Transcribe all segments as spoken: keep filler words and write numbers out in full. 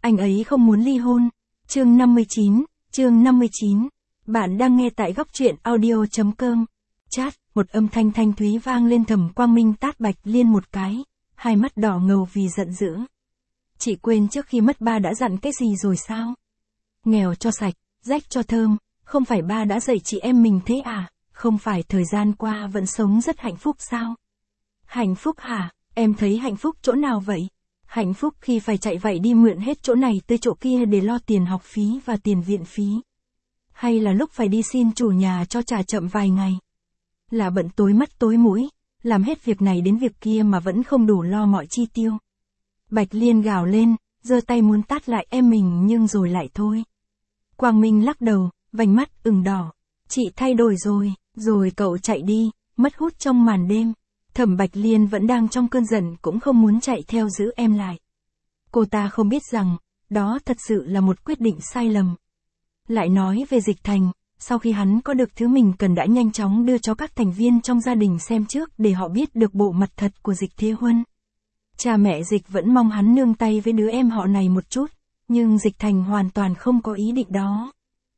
anh ấy không muốn ly hôn. Chương năm mươi chín, chương năm mươi chín. Bạn đang nghe tại góc truyện audio chấm com. Chat, một âm thanh thanh thúy vang lên. Thẩm Quang Minh tát Bạch Liên một cái, hai mắt đỏ ngầu vì giận dữ. Chị quên trước khi mất ba đã dặn cái gì rồi sao? Nghèo cho sạch, rách cho thơm, không phải ba đã dạy chị em mình thế à? Không phải thời gian qua vẫn sống rất hạnh phúc sao? Hạnh phúc hả? Em thấy hạnh phúc chỗ nào vậy? Hạnh phúc khi phải chạy vậy đi mượn hết chỗ này tới chỗ kia để lo tiền học phí và tiền viện phí. Hay là lúc phải đi xin chủ nhà cho trả chậm vài ngày. Là bận tối mắt tối mũi, làm hết việc này đến việc kia mà vẫn không đủ lo mọi chi tiêu. Bạch Liên gào lên, giơ tay muốn tát lại em mình nhưng rồi lại thôi. Quang Minh lắc đầu, vành mắt ửng đỏ. Chị thay đổi rồi, rồi cậu chạy đi, mất hút trong màn đêm. Thẩm Bạch Liên vẫn đang trong cơn giận cũng không muốn chạy theo giữ em lại. Cô ta không biết rằng, đó thật sự là một quyết định sai lầm. Lại nói về Dịch Thành, sau khi hắn có được thứ mình cần đã nhanh chóng đưa cho các thành viên trong gia đình xem trước để họ biết được bộ mặt thật của Dịch Thế Huân. Cha mẹ Dịch vẫn mong hắn nương tay với đứa em họ này một chút, nhưng Dịch Thành hoàn toàn không có ý định đó.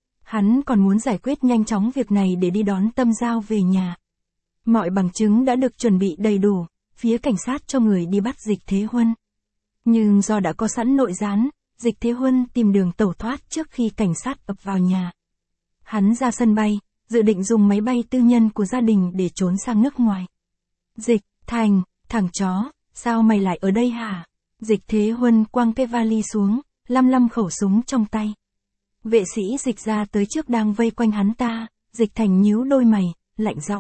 Hắn còn muốn giải quyết nhanh chóng việc này để đi đón Tâm Giao về nhà. Mọi bằng chứng đã được chuẩn bị đầy đủ, phía cảnh sát cho người đi bắt Dịch Thế Huân. Nhưng do đã có sẵn nội gián, Dịch Thế Huân tìm đường tẩu thoát trước khi cảnh sát ập vào nhà. Hắn ra sân bay, dự định dùng máy bay tư nhân của gia đình để trốn sang nước ngoài. Dịch Thành, thằng chó, sao mày lại ở đây hả? Dịch Thế Huân quăng cái vali xuống, lăm lăm khẩu súng trong tay. Vệ sĩ Dịch ra tới trước đang vây quanh hắn ta, Dịch Thành nhíu đôi mày, lạnh giọng.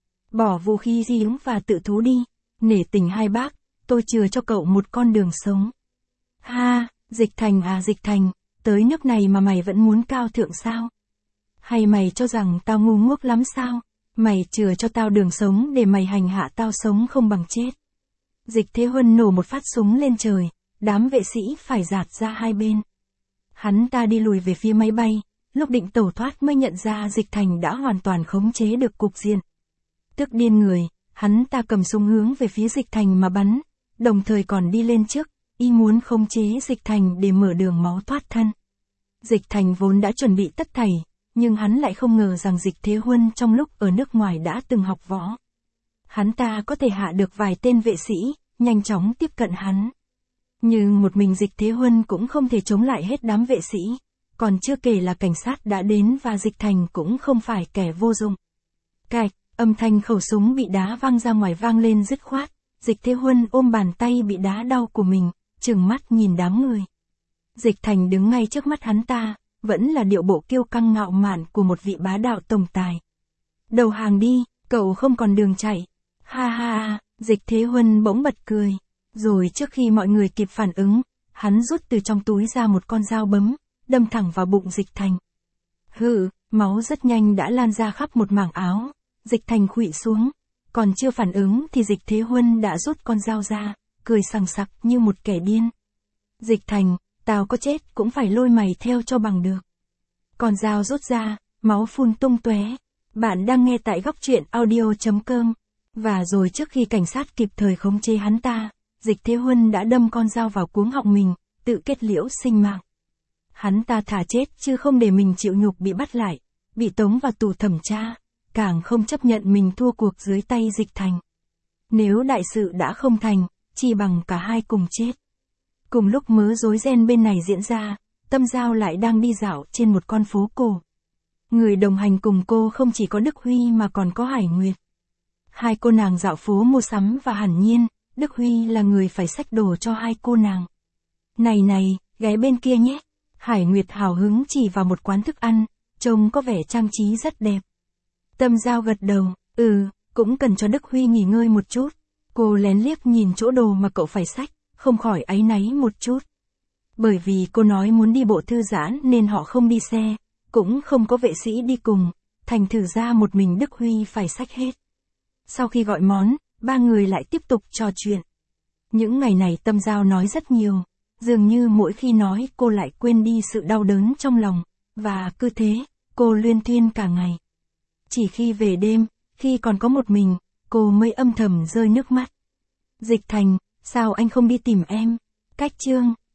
Bỏ vũ khí di ứng và tự thú đi, nể tình hai bác, tôi chừa cho cậu một con đường sống. Ha, Dịch Thành à Dịch Thành, tới nước này mà mày vẫn muốn cao thượng sao? Hay mày cho rằng tao ngu ngốc lắm sao? Mày chừa cho tao đường sống để mày hành hạ tao sống không bằng chết. Dịch Thế Huân nổ một phát súng lên trời, đám vệ sĩ phải dạt ra hai bên. Hắn ta đi lùi về phía máy bay, lúc định tẩu thoát mới nhận ra Dịch Thành đã hoàn toàn khống chế được cục diện. Tức điên người, hắn ta cầm súng hướng về phía Dịch Thành mà bắn, đồng thời còn đi lên trước, y muốn khống chế Dịch Thành để mở đường máu thoát thân. Dịch Thành vốn đã chuẩn bị tất thảy, nhưng hắn lại không ngờ rằng Dịch Thế Huân trong lúc ở nước ngoài đã từng học võ. Hắn ta có thể hạ được vài tên vệ sĩ, nhanh chóng tiếp cận hắn. Nhưng một mình Dịch Thế Huân cũng không thể chống lại hết đám vệ sĩ, còn chưa kể là cảnh sát đã đến và Dịch Thành cũng không phải kẻ vô dụng. Cạch, âm thanh khẩu súng bị đá văng ra ngoài vang lên dứt khoát, Dịch Thế Huân ôm bàn tay bị đá đau của mình, trừng mắt nhìn đám người. Dịch Thành đứng ngay trước mắt hắn ta, vẫn là điệu bộ kiêu căng ngạo mạn của một vị bá đạo tổng tài. Đầu hàng đi, cậu không còn đường chạy. Ha ha ha, Dịch Thế Huân bỗng bật cười. Rồi trước khi mọi người kịp phản ứng, hắn rút từ trong túi ra một con dao bấm, đâm thẳng vào bụng Dịch Thành. Hừ, máu rất nhanh đã lan ra khắp một mảng áo. Dịch Thành khuỵu xuống, còn chưa phản ứng thì Dịch Thế Huân đã rút con dao ra, cười sằng sặc như một kẻ điên. Dịch Thành, tao có chết cũng phải lôi mày theo cho bằng được. Con dao rút ra, máu phun tung tóe. Bạn đang nghe tại góc truyện audio chấm com. Và rồi trước khi cảnh sát kịp thời khống chế hắn ta, Dịch Thế Huân đã đâm con dao vào cuống họng mình, tự kết liễu sinh mạng. Hắn ta thà chết chứ không để mình chịu nhục bị bắt lại, bị tống vào tù thẩm tra, càng không chấp nhận mình thua cuộc dưới tay Dịch Thành. Nếu đại sự đã không thành, chỉ bằng cả hai cùng chết. Cùng lúc mớ rối ren bên này diễn ra, Tâm Giao lại đang đi dạo trên một con phố cổ. Người đồng hành cùng cô không chỉ có Đức Huy mà còn có Hải Nguyệt. Hai cô nàng dạo phố mua sắm và hẳn nhiên, Đức Huy là người phải xách đồ cho hai cô nàng. Này này, ghé bên kia nhé. Hải Nguyệt hào hứng chỉ vào một quán thức ăn, trông có vẻ trang trí rất đẹp. Tâm Giao gật đầu, ừ, cũng cần cho Đức Huy nghỉ ngơi một chút. Cô lén liếc nhìn chỗ đồ mà cậu phải xách, không khỏi áy náy một chút. Bởi vì cô nói muốn đi bộ thư giãn nên họ không đi xe, cũng không có vệ sĩ đi cùng, thành thử ra một mình Đức Huy phải xách hết. Sau khi gọi món, ba người lại tiếp tục trò chuyện. Những ngày này Tâm Giao nói rất nhiều, dường như mỗi khi nói cô lại quên đi sự đau đớn trong lòng, và cứ thế, cô luyên thuyên cả ngày. Chỉ khi về đêm, khi còn có một mình, cô mới âm thầm rơi nước mắt. Dịch Thành, sao anh không đi tìm em? Cách chương